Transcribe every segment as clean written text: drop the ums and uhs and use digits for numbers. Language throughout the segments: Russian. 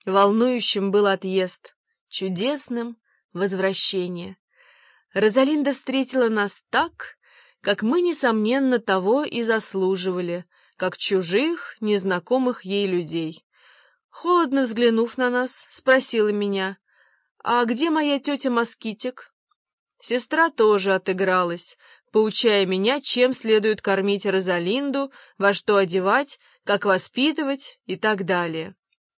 Волнующим был отъезд, чудесным — возвращение. Розалинда встретила нас так, как мы, несомненно, того и заслуживали, как чужих, незнакомых ей людей. Холодно взглянув на нас, спросила меня: «А где моя тетя Москитик?» Сестра тоже отыгралась, поучая меня, чем следует кормить Розалинду, во что одевать, как воспитывать и так далее.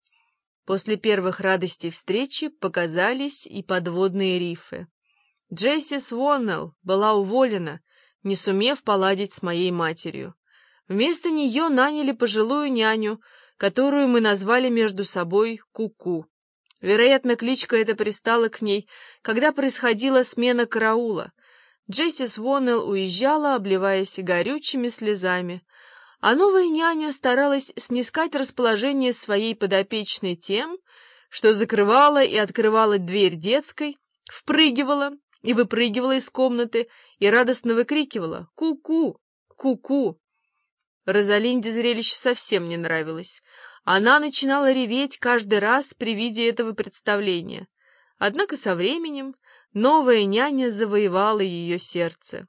После первых радостей встречи показались и подводные рифы. Джесси Своннелл была уволена, не сумев поладить с моей матерью. Вместо нее наняли пожилую няню, которую мы назвали между собой Ку-ку. Вероятно, кличка эта пристала к ней, когда происходила смена караула. Джесси Своннелл уезжала, обливаясь горючими слезами, а новая няня старалась снискать расположение своей подопечной тем, что закрывала и открывала дверь детской, впрыгивала и выпрыгивала из комнаты и радостно выкрикивала: «Ку-ку! Ку-ку!». Розалинде зрелище совсем не нравилось. Она начинала реветь каждый раз при виде этого представления. Однако со временем новая няня завоевала ее сердце.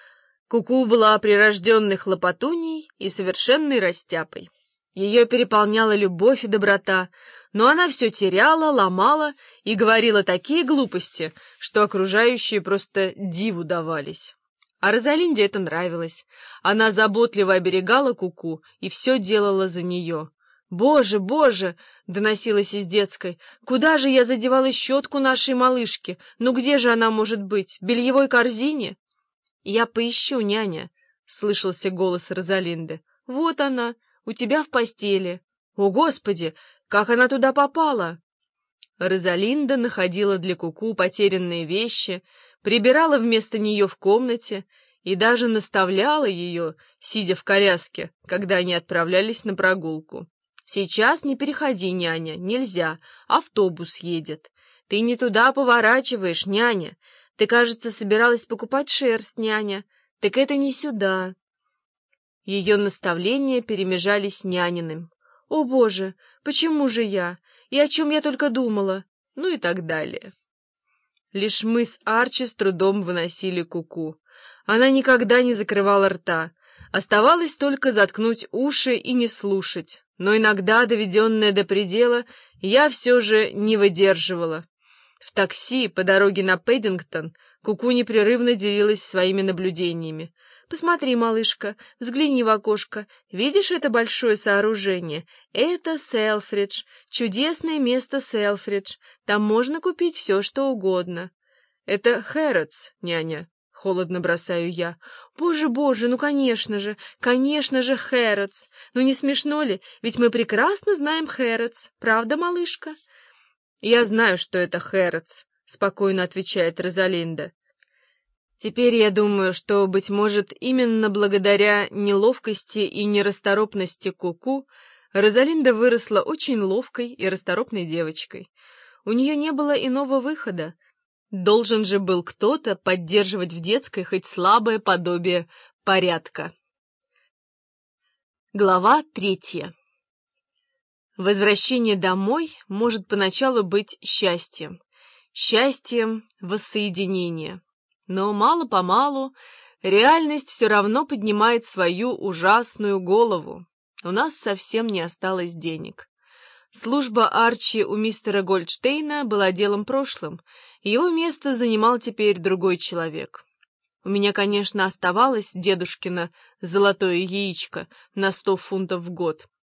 Ку-ку была прирожденной хлопотуней и совершенной растяпой. Ее переполняла любовь и доброта, но она все теряла, ломала и говорила такие глупости, что окружающие просто диву давались. А Розалинде это нравилось. Она заботливо оберегала Ку-ку и все делала за нее. «Боже, боже!» — доносилось из детской. «Куда же я задевала щетку нашей малышки? Ну где же она может быть? В бельевой корзине?» «Я поищу, няня», — слышался голос Розалинды. «Вот она, у тебя в постели». «О, Господи, как она туда попала?» Розалинда находила для Ку-ку потерянные вещи, прибирала вместо нее в комнате и даже наставляла ее, сидя в коляске, когда они отправлялись на прогулку. «Сейчас не переходи, няня, нельзя, автобус едет. Ты не туда поворачиваешь, няня. Ты, кажется, собиралась покупать шерсть, няня. Так это не сюда». Ее наставления перемежались няниным. «О, Боже, почему же я? И о чем я только думала?» Ну и так далее. Лишь мы с Арчи с трудом выносили Ку-ку. Она никогда не закрывала рта. Оставалось только заткнуть уши и не слушать. Но иногда, доведенная до предела, я все же не выдерживала. В такси по дороге на Пэддингтон Ку-ку непрерывно делилась своими наблюдениями. «Посмотри, малышка, взгляни в окошко. Видишь это большое сооружение? Это Селфридж, чудесное место Селфридж. Там можно купить все, что угодно». «Это Хэрротс, няня», — холодно бросаю я. «Боже, боже, ну конечно же, Хэрротс. Ну не смешно ли? Ведь мы прекрасно знаем Хэрротс. Правда, малышка?» «Я знаю, что это Хэрротс», — спокойно отвечает Розалинда. Теперь я думаю, что, быть может, именно благодаря неловкости и нерасторопности Ку-ку Розалинда выросла очень ловкой и расторопной девочкой. У нее не было иного выхода. Должен же был кто-то поддерживать в детской хоть слабое подобие порядка. Глава 3. Возвращение домой может поначалу быть счастьем. Счастьем воссоединения. Но мало-помалу реальность все равно поднимает свою ужасную голову. У нас совсем не осталось денег. Служба Арчи у мистера Гольдштейна была делом прошлым, и его место занимал теперь другой человек. У меня, конечно, оставалось дедушкино золотое яичко на 100 фунтов в год,